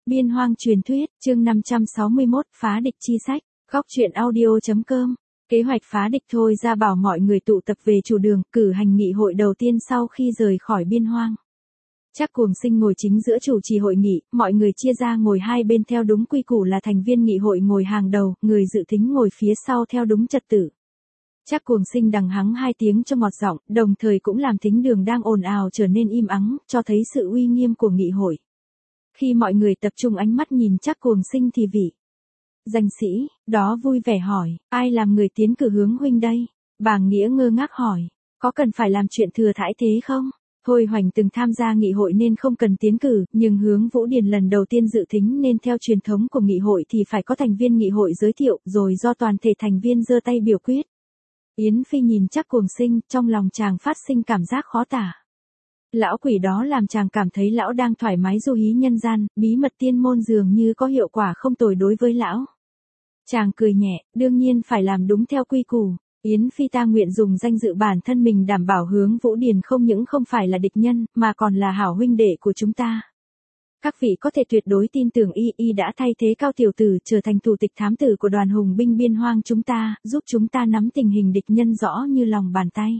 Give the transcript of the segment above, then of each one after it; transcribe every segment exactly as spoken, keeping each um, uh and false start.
Biên hoang truyền thuyết, chương năm trăm sáu mươi mốt, phá địch chi sách, góc truyện audio.com. Kế hoạch phá địch Thôi Gia bảo mọi người tụ tập về chủ đường, cử hành nghị hội đầu tiên sau khi rời khỏi biên hoang. Trác Cuồng Sinh ngồi chính giữa chủ trì hội nghị, mọi người chia ra ngồi hai bên theo đúng quy củ là thành viên nghị hội ngồi hàng đầu, người dự thính ngồi phía sau theo đúng trật tự. Trác Cuồng Sinh đằng hắng hai tiếng cho ngọt giọng, đồng thời cũng làm thính đường đang ồn ào trở nên im ắng, cho thấy sự uy nghiêm của nghị hội. Khi mọi người tập trung ánh mắt nhìn Trác Cuồng Sinh thì vị danh sĩ đó vui vẻ hỏi, ai làm người tiến cử Hướng huynh đây? Bàng Nghĩa ngơ ngác hỏi, có cần phải làm chuyện thừa thãi thế không? Thôi Hoành từng tham gia nghị hội nên không cần tiến cử, nhưng Hướng Vũ Điền lần đầu tiên dự thính nên theo truyền thống của nghị hội thì phải có thành viên nghị hội giới thiệu, rồi do toàn thể thành viên giơ tay biểu quyết. Yến Phi nhìn Trác Cuồng Sinh, trong lòng chàng phát sinh cảm giác khó tả. Lão quỷ đó làm chàng cảm thấy lão đang thoải mái du hí nhân gian, bí mật tiên môn dường như có hiệu quả không tồi đối với lão. Chàng cười nhẹ, đương nhiên phải làm đúng theo quy củ. Yến Phi ta nguyện dùng danh dự bản thân mình đảm bảo Hướng Vũ Điền không những không phải là địch nhân, mà còn là hảo huynh đệ của chúng ta. Các vị có thể tuyệt đối tin tưởng y y đã thay thế Cao tiểu tử trở thành thủ tịch thám tử của đoàn hùng binh biên hoang chúng ta, giúp chúng ta nắm tình hình địch nhân rõ như lòng bàn tay.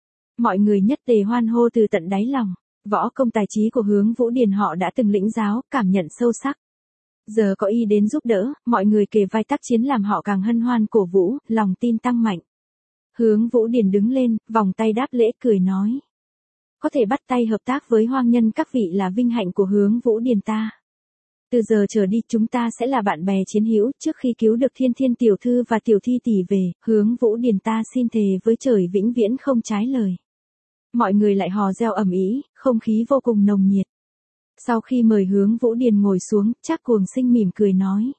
Mọi người nhất tề hoan hô từ tận đáy lòng, võ công tài trí của Hướng Vũ Điền họ đã từng lĩnh giáo, cảm nhận sâu sắc. Giờ có y đến giúp đỡ, mọi người kề vai tác chiến làm họ càng hân hoan cổ vũ, lòng tin tăng mạnh. Hướng Vũ Điền đứng lên, vòng tay đáp lễ cười nói. Có thể bắt tay hợp tác với hoang nhân các vị là vinh hạnh của Hướng Vũ Điền ta. Từ giờ trở đi chúng ta sẽ là bạn bè chiến hữu, trước khi cứu được Thiên Thiên tiểu thư và tiểu thi tỷ về, Hướng Vũ Điền ta xin thề với trời vĩnh viễn không trái lời. Mọi người lại hò reo ầm ĩ, không khí vô cùng nồng nhiệt. Sau khi mời Hướng Vũ Điền ngồi xuống, Trác Cuồng Sinh mỉm cười nói.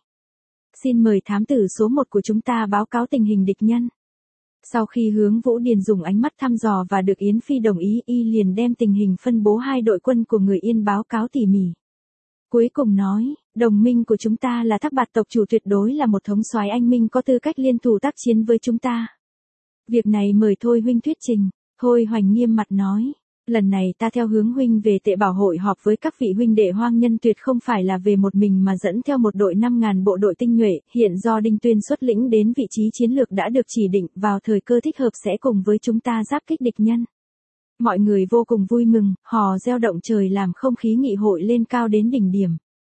Xin mời thám tử số một của chúng ta báo cáo tình hình địch nhân. Sau khi Hướng Vũ Điền dùng ánh mắt thăm dò và được Yến Phi đồng ý, y liền đem tình hình phân bố hai đội quân của người Yên báo cáo tỉ mỉ. Cuối cùng nói, đồng minh của chúng ta là Thác Bạt tộc chủ tuyệt đối là một thống soái anh minh có tư cách liên thủ tác chiến với chúng ta. Việc này mời Thôi huynh thuyết trình. Thôi Hoành nghiêm mặt nói, lần này ta theo Hướng huynh về Tệ Bảo hội họp với các vị huynh đệ hoang nhân tuyệt không phải là về một mình mà dẫn theo một đội năm ngàn bộ đội tinh nhuệ, hiện do Đinh Tuyên xuất lĩnh đến vị trí chiến lược đã được chỉ định, vào thời cơ thích hợp sẽ cùng với chúng ta giáp kích địch nhân. Mọi người vô cùng vui mừng, hò reo động trời làm không khí nghị hội lên cao đến đỉnh điểm.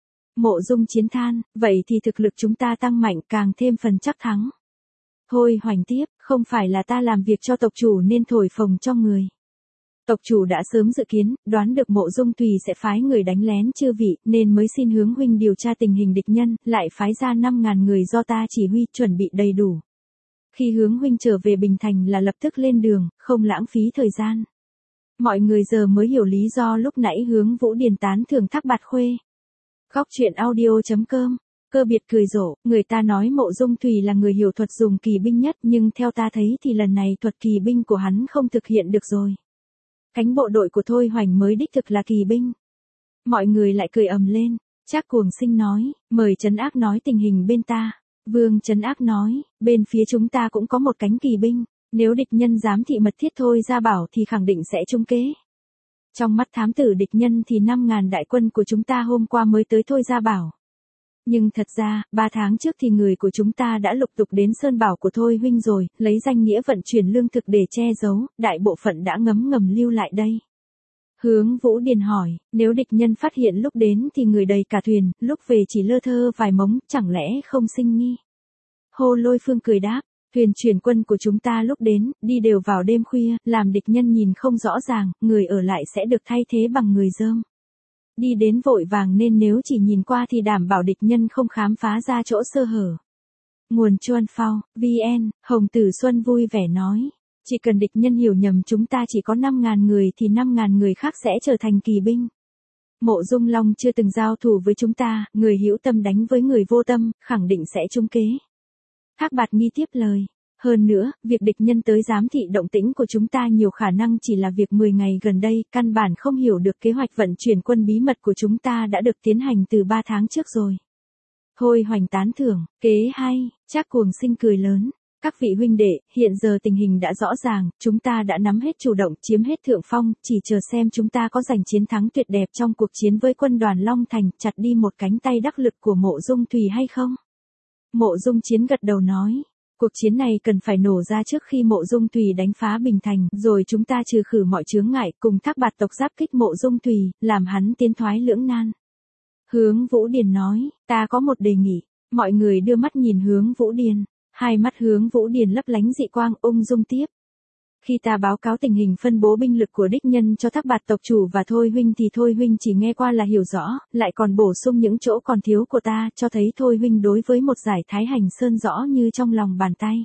Mộ Dung Chiến than, vậy thì thực lực chúng ta tăng mạnh càng thêm phần chắc thắng. Thôi Hoành tiếp, không phải là ta làm việc cho tộc chủ nên thổi phồng cho người. Tộc chủ đã sớm dự kiến, đoán được Mộ Dung Tùy sẽ phái người đánh lén chư vị, nên mới xin Hướng huynh điều tra tình hình địch nhân, lại phái ra năm ngàn người do ta chỉ huy chuẩn bị đầy đủ. Khi Hướng huynh trở về Bình Thành là lập tức lên đường, không lãng phí thời gian. Mọi người giờ mới hiểu lý do lúc nãy Hướng Vũ Điền tán thưởng Thác Bạt Khuê. Góc truyện audio.com. Cơ biệt cười rộ, người ta nói Mộ Dung Thùy là người hiểu thuật dùng kỳ binh nhất, nhưng theo ta thấy thì lần này thuật kỳ binh của hắn không thực hiện được rồi. Cánh bộ đội của Thôi Hoành mới đích thực là kỳ binh. Mọi người lại cười ầm lên. Trác Cuồng Sinh nói, mời Trấn Ác nói tình hình bên ta. Vương Trấn Ác nói, bên phía chúng ta cũng có một cánh kỳ binh, nếu địch nhân dám thị mật thiết Thôi Gia bảo thì khẳng định sẽ trúng kế. Trong mắt thám tử địch nhân thì năm ngàn đại quân của chúng ta hôm qua mới tới Thôi Gia bảo. Nhưng thật ra, ba tháng trước thì người của chúng ta đã lục tục đến Sơn Bảo của Thôi huynh rồi, lấy danh nghĩa vận chuyển lương thực để che giấu, đại bộ phận đã ngấm ngầm lưu lại đây. Hướng Vũ Điền hỏi, nếu địch nhân phát hiện lúc đến thì người đầy cả thuyền, lúc về chỉ lơ thơ vài mống, chẳng lẽ không sinh nghi? Hồ Lôi Phương cười đáp, thuyền chuyển quân của chúng ta lúc đến, đi đều vào đêm khuya, làm địch nhân nhìn không rõ ràng, người ở lại sẽ được thay thế bằng người dơm. Đi đến vội vàng nên nếu chỉ nhìn qua thì đảm bảo địch nhân không khám phá ra chỗ sơ hở. Nguồn Chuan Phao, vê en, Hồng Tử Xuân vui vẻ nói. Chỉ cần địch nhân hiểu nhầm chúng ta chỉ có năm ngàn người thì năm ngàn người khác sẽ trở thành kỳ binh. Mộ Dung Long chưa từng giao thủ với chúng ta, người hữu tâm đánh với người vô tâm, khẳng định sẽ trúng kế. Thác Bạt Nghi tiếp lời. Hơn nữa, việc địch nhân tới giám thị động tĩnh của chúng ta nhiều khả năng chỉ là việc mười ngày gần đây, căn bản không hiểu được kế hoạch vận chuyển quân bí mật của chúng ta đã được tiến hành từ ba tháng trước rồi. Thôi Hoành tán thưởng, kế hay, Trác Cuồng Sinh cười lớn. Các vị huynh đệ, hiện giờ tình hình đã rõ ràng, chúng ta đã nắm hết chủ động, chiếm hết thượng phong, chỉ chờ xem chúng ta có giành chiến thắng tuyệt đẹp trong cuộc chiến với quân đoàn Long Thành, chặt đi một cánh tay đắc lực của Mộ Dung Thùy hay không? Mộ Dung Chiến gật đầu nói, cuộc chiến này cần phải nổ ra trước khi Mộ Dung Thùy đánh phá Bình Thành, rồi chúng ta trừ khử mọi chướng ngại, cùng Thác Bạt tộc giáp kích Mộ Dung Thùy, làm hắn tiến thoái lưỡng nan. Hướng Vũ Điền nói, ta có một đề nghị. Mọi người đưa mắt nhìn Hướng Vũ Điền. Hai mắt Hướng Vũ Điền lấp lánh dị quang, ung dung tiếp. Khi ta báo cáo tình hình phân bố binh lực của đích nhân cho Thác Bạt tộc chủ và Thôi huynh thì Thôi huynh chỉ nghe qua là hiểu rõ, lại còn bổ sung những chỗ còn thiếu của ta, cho thấy Thôi huynh đối với một giải Thái Hành Sơn rõ như trong lòng bàn tay.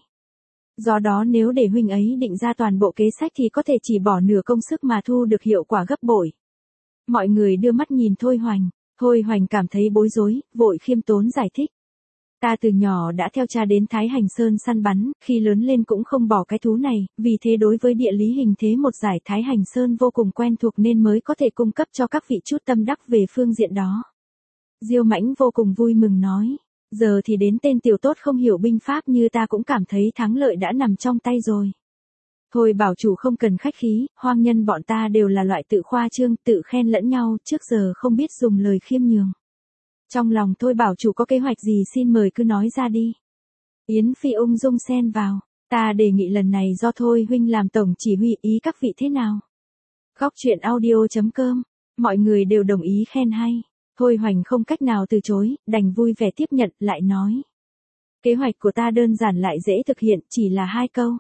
Do đó nếu để huynh ấy định ra toàn bộ kế sách thì có thể chỉ bỏ nửa công sức mà thu được hiệu quả gấp bội. Mọi người đưa mắt nhìn Thôi Hoành. Thôi Hoành cảm thấy bối rối, vội khiêm tốn giải thích. Ta từ nhỏ đã theo cha đến Thái Hành Sơn săn bắn, khi lớn lên cũng không bỏ cái thú này, vì thế đối với địa lý hình thế một giải Thái Hành Sơn vô cùng quen thuộc nên mới có thể cung cấp cho các vị chút tâm đắc về phương diện đó. Diêu Mãnh vô cùng vui mừng nói, giờ thì đến tên tiểu tốt không hiểu binh pháp như ta cũng cảm thấy thắng lợi đã nằm trong tay rồi. Thôi bảo chủ không cần khách khí, hoang nhân bọn ta đều là loại tự khoa trương, tự khen lẫn nhau, trước giờ không biết dùng lời khiêm nhường. Trong lòng Thôi bảo chủ có kế hoạch gì xin mời cứ nói ra đi. Yến Phi ung dung xen vào, ta đề nghị lần này do Thôi huynh làm tổng chỉ huy, ý các vị thế nào? Góc truyện audio chấm com, mọi người đều đồng ý khen hay. Thôi Hoành không cách nào từ chối, đành vui vẻ tiếp nhận, lại nói. Kế hoạch của ta đơn giản lại dễ thực hiện, chỉ là hai câu.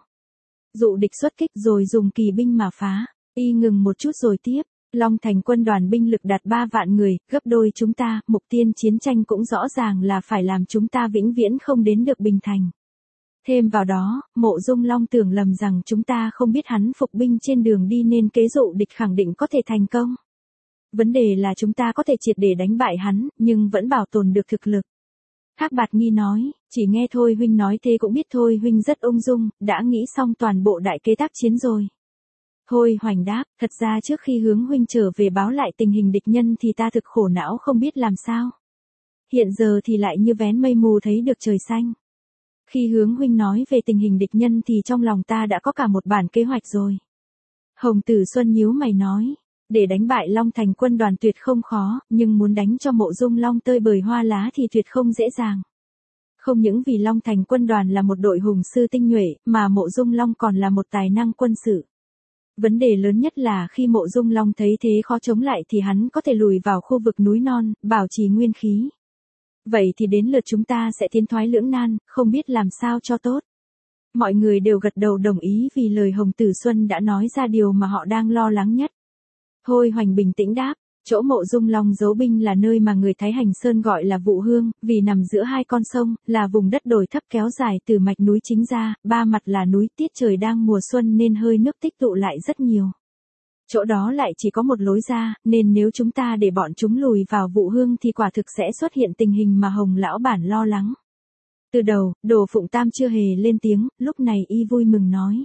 Dụ địch xuất kích rồi dùng kỳ binh mà phá. Y ngừng một chút rồi tiếp. Long Thành quân đoàn binh lực đạt ba vạn người, gấp đôi chúng ta, mục tiên chiến tranh cũng rõ ràng là phải làm chúng ta vĩnh viễn không đến được Bình Thành. Thêm vào đó, Mộ Dung Long tưởng lầm rằng chúng ta không biết hắn phục binh trên đường đi nên kế dụ địch khẳng định có thể thành công. Vấn đề là chúng ta có thể triệt để đánh bại hắn, nhưng vẫn bảo tồn được thực lực. Thác Bạt Nghi nói, chỉ nghe Thôi huynh nói thế cũng biết Thôi huynh rất ung dung, đã nghĩ xong toàn bộ đại kế tác chiến rồi. Thôi Hoành đáp, thật ra trước khi Hướng huynh trở về báo lại tình hình địch nhân thì ta thực khổ não không biết làm sao. Hiện giờ thì lại như vén mây mù thấy được trời xanh. Khi Hướng huynh nói về tình hình địch nhân thì trong lòng ta đã có cả một bản kế hoạch rồi. Hồng Tử Xuân nhíu mày nói, để đánh bại Long Thành quân đoàn tuyệt không khó, nhưng muốn đánh cho Mộ Dung Long tơi bời hoa lá thì tuyệt không dễ dàng. Không những vì Long Thành quân đoàn là một đội hùng sư tinh nhuệ, mà Mộ Dung Long còn là một tài năng quân sự. Vấn đề lớn nhất là khi Mộ Dung Long thấy thế khó chống lại thì hắn có thể lùi vào khu vực núi non, bảo trì nguyên khí. Vậy thì đến lượt chúng ta sẽ tiến thoái lưỡng nan, không biết làm sao cho tốt. Mọi người đều gật đầu đồng ý vì lời Hồng Tử Xuân đã nói ra điều mà họ đang lo lắng nhất. Thôi Hoành bình tĩnh đáp, chỗ Mộ Dung Long giấu binh là nơi mà người Thái Hành Sơn gọi là Vụ Hương, vì nằm giữa hai con sông, là vùng đất đồi thấp kéo dài từ mạch núi chính ra, ba mặt là núi, tiết trời đang mùa xuân nên hơi nước tích tụ lại rất nhiều. Chỗ đó lại chỉ có một lối ra, nên nếu chúng ta để bọn chúng lùi vào Vụ Hương thì quả thực sẽ xuất hiện tình hình mà Hồng lão bản lo lắng. Từ đầu, Đồ Phụng Tam chưa hề lên tiếng, lúc này y vui mừng nói.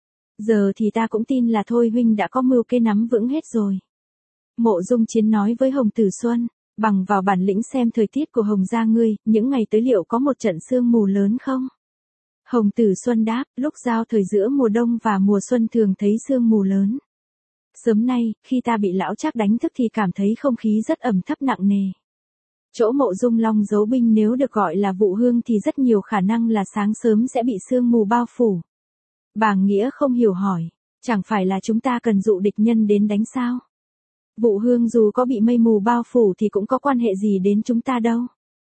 Giờ thì ta cũng tin là Thôi huynh đã có mưu kê nắm vững hết rồi. Mộ Dung Chiến nói với Hồng Tử Xuân, bằng vào bản lĩnh xem thời tiết của Hồng gia ngươi, những ngày tới liệu có một trận sương mù lớn không? Hồng Tử Xuân đáp, lúc giao thời giữa mùa đông và mùa xuân thường thấy sương mù lớn. Sớm nay, khi ta bị lão Trác đánh thức thì cảm thấy không khí rất ẩm thấp nặng nề. Chỗ Mộ Dung Long giấu binh nếu được gọi là Vụ Hương thì rất nhiều khả năng là sáng sớm sẽ bị sương mù bao phủ. Bàng Nghĩa không hiểu hỏi, chẳng phải là chúng ta cần dụ địch nhân đến đánh sao? Vụ Hương dù có bị mây mù bao phủ thì cũng có quan hệ gì đến chúng ta đâu.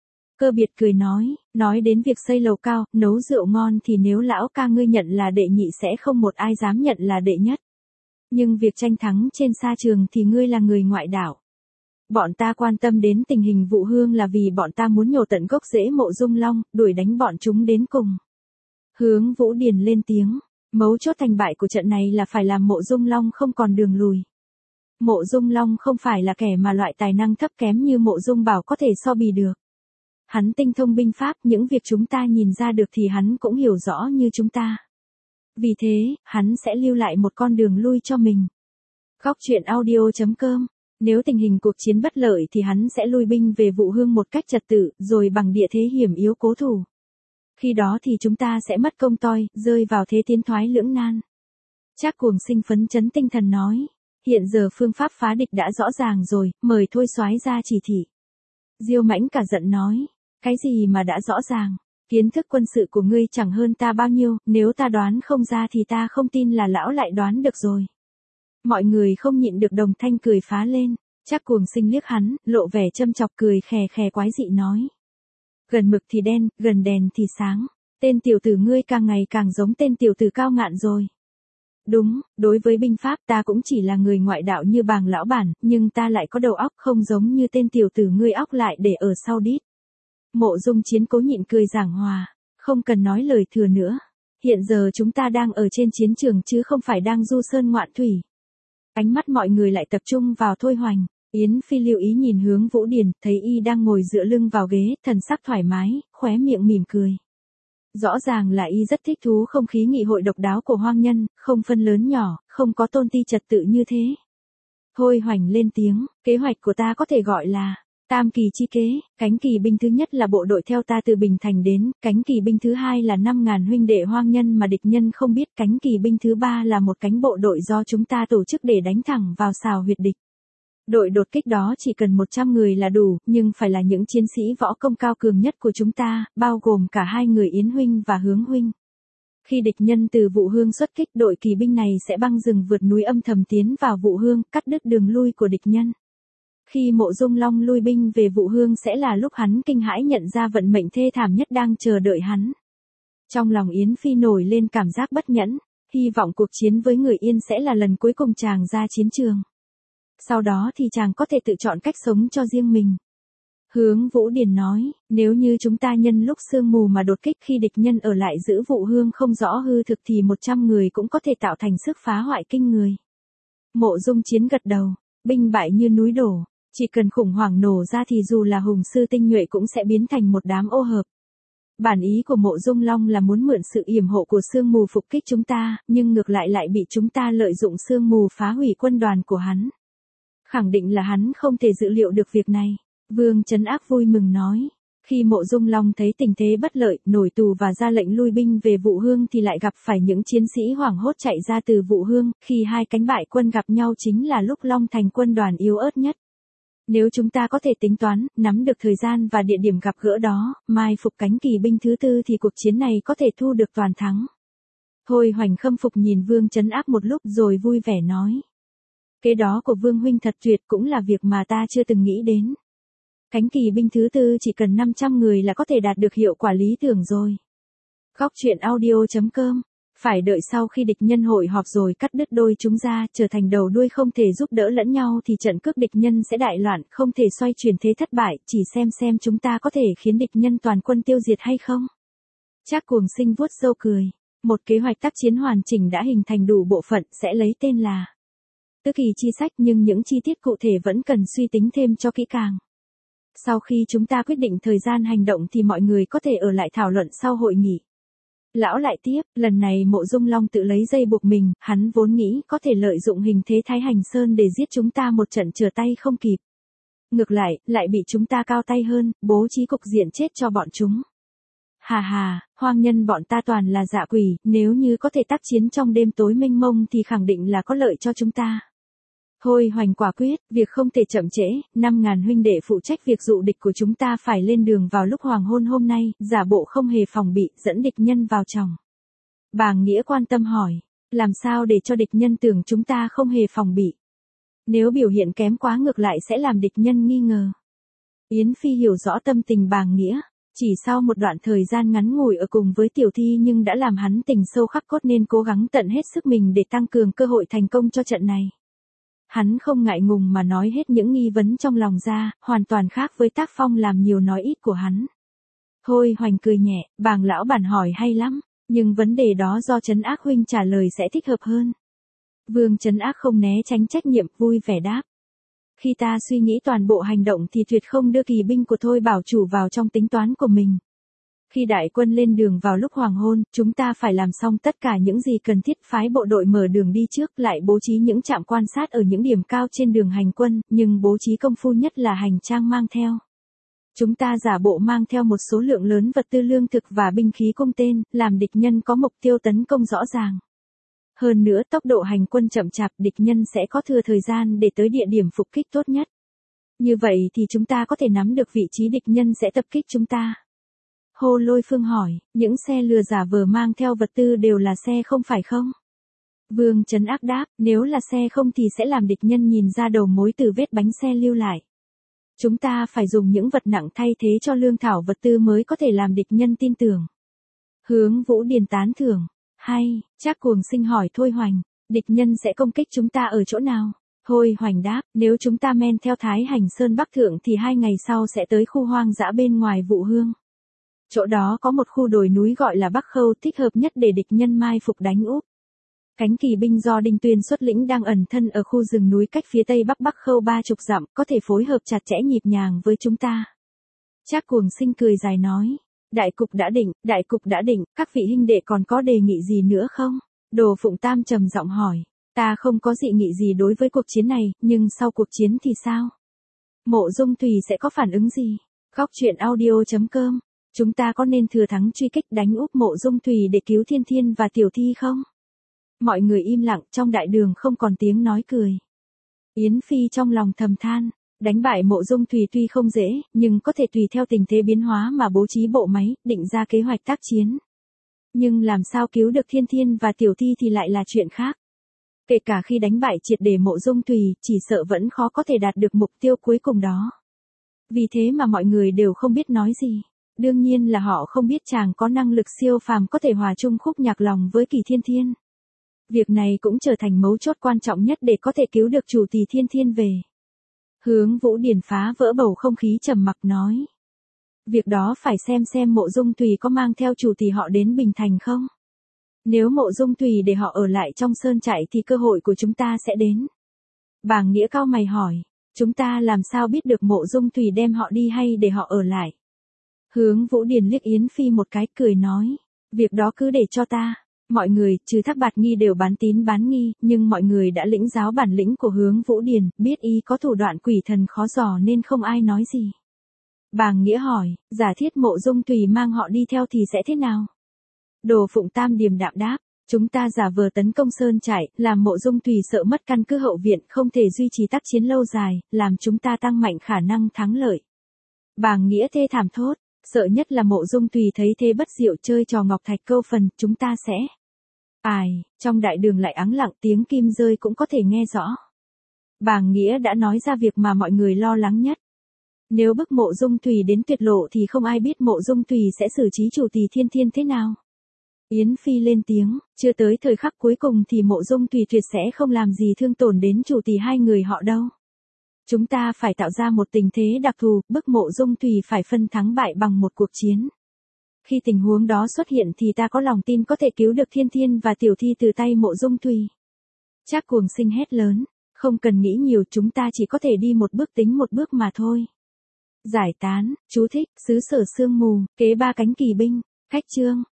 Cơ Biệt cười nói, nói đến việc xây lầu cao, nấu rượu ngon thì nếu lão ca ngươi nhận là đệ nhị sẽ không một ai dám nhận là đệ nhất. Nhưng việc tranh thắng trên sa trường thì ngươi là người ngoại đạo. Bọn ta quan tâm đến tình hình Vụ Hương là vì bọn ta muốn nhổ tận gốc rễ Mộ Dung Long, đuổi đánh bọn chúng đến cùng. Hướng Vũ Điền lên tiếng, mấu chốt thành bại của trận này là phải làm Mộ Dung Long không còn đường lùi. Mộ Dung Long không phải là kẻ mà loại tài năng thấp kém như Mộ Dung Bảo có thể so bì được. Hắn tinh thông binh pháp, những việc chúng ta nhìn ra được thì hắn cũng hiểu rõ như chúng ta. Vì thế, hắn sẽ lưu lại một con đường lui cho mình. Góc truyện audio chấm com, nếu tình hình cuộc chiến bất lợi thì hắn sẽ lui binh về Vụ Hương một cách trật tự, rồi bằng địa thế hiểm yếu cố thủ. Khi đó thì chúng ta sẽ mất công toi, rơi vào thế tiến thoái lưỡng nan. Trác Cuồng Sinh phấn chấn tinh thần nói. Hiện giờ phương pháp phá địch đã rõ ràng rồi, mời thôi soái ra chỉ thị. Diêu Mãnh cả giận nói. Cái gì mà đã rõ ràng? Kiến thức quân sự của ngươi chẳng hơn ta bao nhiêu, nếu ta đoán không ra thì ta không tin là lão lại đoán được rồi. Mọi người không nhịn được đồng thanh cười phá lên. Trác Cuồng Sinh liếc hắn, lộ vẻ châm chọc cười khè khè quái dị nói. Gần mực thì đen, gần đèn thì sáng. Tên tiểu tử ngươi càng ngày càng giống tên tiểu tử Cao Ngạn rồi. Đúng, đối với binh pháp ta cũng chỉ là người ngoại đạo như Bàng lão bản, nhưng ta lại có đầu óc không giống như tên tiểu tử ngươi óc lại để ở sau đít. Mộ Dung Chiến cố nhịn cười giảng hòa, không cần nói lời thừa nữa. Hiện giờ chúng ta đang ở trên chiến trường chứ không phải đang du sơn ngoạn thủy. Ánh mắt mọi người lại tập trung vào Thôi Hoành. Yến Phi lưu ý nhìn hướng Vũ Điền, thấy y đang ngồi dựa lưng vào ghế, thần sắc thoải mái, khóe miệng mỉm cười. Rõ ràng là y rất thích thú không khí nghị hội độc đáo của hoang nhân, không phân lớn nhỏ, không có tôn ti trật tự như thế. Thôi Hoành lên tiếng, kế hoạch của ta có thể gọi là Tam kỳ chi kế. Cánh kỳ binh thứ nhất là bộ đội theo ta từ Bình Thành đến, cánh kỳ binh thứ hai là năm ngàn huynh đệ hoang nhân mà địch nhân không biết, cánh kỳ binh thứ ba là một cánh bộ đội do chúng ta tổ chức để đánh thẳng vào sào huyệt địch. Đội đột kích đó chỉ cần một trăm người là đủ, nhưng phải là những chiến sĩ võ công cao cường nhất của chúng ta, bao gồm cả hai người Yến huynh và Hướng huynh. Khi địch nhân từ Vụ Hương xuất kích, đội kỳ binh này sẽ băng rừng vượt núi âm thầm tiến vào Vụ Hương, cắt đứt đường lui của địch nhân. Khi Mộ Dung Long lui binh về Vụ Hương sẽ là lúc hắn kinh hãi nhận ra vận mệnh thê thảm nhất đang chờ đợi hắn. Trong lòng Yến Phi nổi lên cảm giác bất nhẫn, hy vọng cuộc chiến với người Yên sẽ là lần cuối cùng chàng ra chiến trường. Sau đó thì chàng có thể tự chọn cách sống cho riêng mình. Hướng Vũ Điền nói, nếu như chúng ta nhân lúc sương mù mà đột kích khi địch nhân ở lại giữ Vụ Hương không rõ hư thực thì một trăm người cũng có thể tạo thành sức phá hoại kinh người. Mộ Dung Chiến gật đầu, binh bại như núi đổ, chỉ cần khủng hoảng nổ ra thì dù là hùng sư tinh nhuệ cũng sẽ biến thành một đám ô hợp. Bản ý của Mộ Dung Long là muốn mượn sự yểm hộ của sương mù phục kích chúng ta, nhưng ngược lại lại bị chúng ta lợi dụng sương mù phá hủy quân đoàn của hắn. Khẳng định là hắn không thể dự liệu được việc này. Vương Trấn Ác vui mừng nói. Khi Mộ Dung Long thấy tình thế bất lợi, nổi tù và ra lệnh lui binh về Vụ Hương thì lại gặp phải những chiến sĩ hoảng hốt chạy ra từ Vụ Hương. Khi hai cánh bại quân gặp nhau chính là lúc Long Thành quân đoàn yếu ớt nhất. Nếu chúng ta có thể tính toán, nắm được thời gian và địa điểm gặp gỡ đó, mai phục cánh kỳ binh thứ tư thì cuộc chiến này có thể thu được toàn thắng. Thôi Hoành khâm phục nhìn Vương Trấn Ác một lúc rồi vui vẻ nói. Kế đó của Vương huynh thật tuyệt, cũng là việc mà ta chưa từng nghĩ đến. Cánh kỳ binh thứ tư chỉ cần năm trăm người là có thể đạt được hiệu quả lý tưởng rồi. Góc truyện audio chấm com. Phải đợi sau khi địch nhân hội họp rồi cắt đứt đôi chúng ra, trở thành đầu đuôi không thể giúp đỡ lẫn nhau thì trận cước địch nhân sẽ đại loạn, không thể xoay chuyển thế thất bại, chỉ xem xem chúng ta có thể khiến địch nhân toàn quân tiêu diệt hay không. Trác Cuồng Sinh vuốt râu cười. Một kế hoạch tác chiến hoàn chỉnh đã hình thành đủ bộ phận, sẽ lấy tên là Tứ kỳ chi sách, nhưng những chi tiết cụ thể vẫn cần suy tính thêm cho kỹ càng. Sau khi chúng ta quyết định thời gian hành động thì mọi người có thể ở lại thảo luận sau hội nghị. Lão lại tiếp, lần này Mộ Dung Long tự lấy dây buộc mình, hắn vốn nghĩ có thể lợi dụng hình thế Thái Hành Sơn để giết chúng ta một trận trở tay không kịp. Ngược lại, lại bị chúng ta cao tay hơn, bố trí cục diện chết cho bọn chúng. Hà hà, hoang nhân bọn ta toàn là dạ quỷ, nếu như có thể tác chiến trong đêm tối mênh mông thì khẳng định là có lợi cho chúng ta. Thôi Hoành quả quyết, việc không thể chậm trễ, năm ngàn huynh đệ phụ trách việc dụ địch của chúng ta phải lên đường vào lúc hoàng hôn hôm nay, giả bộ không hề phòng bị, dẫn địch nhân vào chòng. Bàng Nghĩa quan tâm hỏi, làm sao để cho địch nhân tưởng chúng ta không hề phòng bị? Nếu biểu hiện kém quá ngược lại sẽ làm địch nhân nghi ngờ. Yến Phi hiểu rõ tâm tình Bàng Nghĩa, chỉ sau một đoạn thời gian ngắn ngủi ở cùng với Tiểu Thi nhưng đã làm hắn tình sâu khắc cốt nên cố gắng tận hết sức mình để tăng cường cơ hội thành công cho trận này. Hắn không ngại ngùng mà nói hết những nghi vấn trong lòng ra, hoàn toàn khác với tác phong làm nhiều nói ít của hắn. Thôi Hoành cười nhẹ, Bàng lão bản hỏi hay lắm, nhưng vấn đề đó do Trấn Ác huynh trả lời sẽ thích hợp hơn. Vương Trấn Ác không né tránh trách nhiệm, vui vẻ đáp. Khi ta suy nghĩ toàn bộ hành động thì tuyệt không đưa kỳ binh của Thôi bảo chủ vào trong tính toán của mình. Khi đại quân lên đường vào lúc hoàng hôn, chúng ta phải làm xong tất cả những gì cần thiết, phái bộ đội mở đường đi trước, lại bố trí những trạm quan sát ở những điểm cao trên đường hành quân, nhưng bố trí công phu nhất là hành trang mang theo. Chúng ta giả bộ mang theo một số lượng lớn vật tư lương thực và binh khí cung tên, làm địch nhân có mục tiêu tấn công rõ ràng. Hơn nữa tốc độ hành quân chậm chạp, địch nhân sẽ có thừa thời gian để tới địa điểm phục kích tốt nhất. Như vậy thì chúng ta có thể nắm được vị trí địch nhân sẽ tập kích chúng ta. Hồ Lôi Phương hỏi, những xe lừa giả vờ mang theo vật tư đều là xe không phải không? Vương Trấn Ác đáp, nếu là xe không thì sẽ làm địch nhân nhìn ra đầu mối từ vết bánh xe lưu lại. Chúng ta phải dùng những vật nặng thay thế cho lương thảo vật tư mới có thể làm địch nhân tin tưởng. Hướng Vũ Điền tán thưởng, hay, Trác Cuồng Sinh hỏi Thôi Hoành, địch nhân sẽ công kích chúng ta ở chỗ nào? Thôi Hoành đáp, nếu chúng ta men theo Thái Hành Sơn Bắc Thượng thì hai ngày sau sẽ tới khu hoang dã bên ngoài Vụ Hương. Chỗ đó có một khu đồi núi gọi là Bắc Khâu, thích hợp nhất để địch nhân mai phục đánh úp. Cánh kỳ binh do Đinh Tuyên xuất lĩnh đang ẩn thân ở khu rừng núi cách phía tây bắc Bắc Khâu ba chục dặm, có thể phối hợp chặt chẽ nhịp nhàng với chúng ta. Trác Cuồng Sinh cười dài nói, đại cục đã định, đại cục đã định, các vị huynh đệ còn có đề nghị gì nữa không? Đồ Phụng Tam trầm giọng hỏi, ta không có dị nghị gì đối với cuộc chiến này, nhưng sau cuộc chiến thì sao? Mộ Dung Thùy sẽ có phản ứng gì? Góc truyện audio chấm com, chúng ta có nên thừa thắng truy kích đánh úp Mộ Dung Thùy để cứu Thiên Thiên và Tiểu Thi không? Mọi người im lặng, trong đại đường không còn tiếng nói cười. Yến Phi trong lòng thầm than, đánh bại Mộ Dung Thùy tuy không dễ, nhưng có thể tùy theo tình thế biến hóa mà bố trí bộ máy, định ra kế hoạch tác chiến. Nhưng làm sao cứu được Thiên Thiên và Tiểu Thi thì lại là chuyện khác. Kể cả khi đánh bại triệt để Mộ Dung Thùy, chỉ sợ vẫn khó có thể đạt được mục tiêu cuối cùng đó. Vì thế mà mọi người đều không biết nói gì. Đương nhiên là họ không biết chàng có năng lực siêu phàm có thể hòa chung khúc nhạc lòng với Kỳ Thiên Thiên. Việc này cũng trở thành mấu chốt quan trọng nhất để có thể cứu được chủ tỷ Thiên Thiên về. Hướng Vũ Điền phá vỡ bầu không khí trầm mặc nói. Việc đó phải xem xem Mộ Dung Thùy có mang theo chủ tỷ họ đến Bình Thành không. Nếu Mộ Dung Thùy để họ ở lại trong sơn trại thì cơ hội của chúng ta sẽ đến. Bàng Nghĩa cau mày hỏi, chúng ta làm sao biết được Mộ Dung Thùy đem họ đi hay để họ ở lại? Hướng Vũ Điền liếc Yến Phi một cái cười nói, việc đó cứ để cho ta. Mọi người, trừ Thác Bạt Nghi đều bán tín bán nghi, nhưng mọi người đã lĩnh giáo bản lĩnh của Hướng Vũ Điền, biết y có thủ đoạn quỷ thần khó dò nên không ai nói gì. Bàng Nghĩa hỏi, giả thiết Mộ Dung Thùy mang họ đi theo thì sẽ thế nào? Đồ Phụng Tam điềm đạm đáp, chúng ta giả vờ tấn công sơn trại, làm Mộ Dung Thùy sợ mất căn cứ hậu viện, không thể duy trì tác chiến lâu dài, làm chúng ta tăng mạnh khả năng thắng lợi. Bàng Nghĩa thê thảm thốt, sợ nhất là Mộ Dung Thùy thấy thế bất diệu chơi trò ngọc thạch câu phần, chúng ta sẽ... Ai, trong đại đường lại ắng lặng, tiếng kim rơi cũng có thể nghe rõ. Bàng Nghĩa đã nói ra việc mà mọi người lo lắng nhất. Nếu bức Mộ Dung Thùy đến tuyệt lộ thì không ai biết Mộ Dung Thùy sẽ xử trí chủ tỷ Thiên Thiên thế nào. Yến Phi lên tiếng, chưa tới thời khắc cuối cùng thì Mộ Dung Thùy tuyệt sẽ không làm gì thương tổn đến chủ tỷ hai người họ đâu. Chúng ta phải tạo ra một tình thế đặc thù, bức Mộ Dung Thùy phải phân thắng bại bằng một cuộc chiến. Khi tình huống đó xuất hiện thì ta có lòng tin có thể cứu được Thiên Thiên và Tiểu Thi từ tay Mộ Dung Thùy. Trác Cuồng Sinh hét lớn, không cần nghĩ nhiều, chúng ta chỉ có thể đi một bước tính một bước mà thôi. Giải tán, chú thích, xứ sở sương mù, kế ba cánh kỳ binh, khách chương.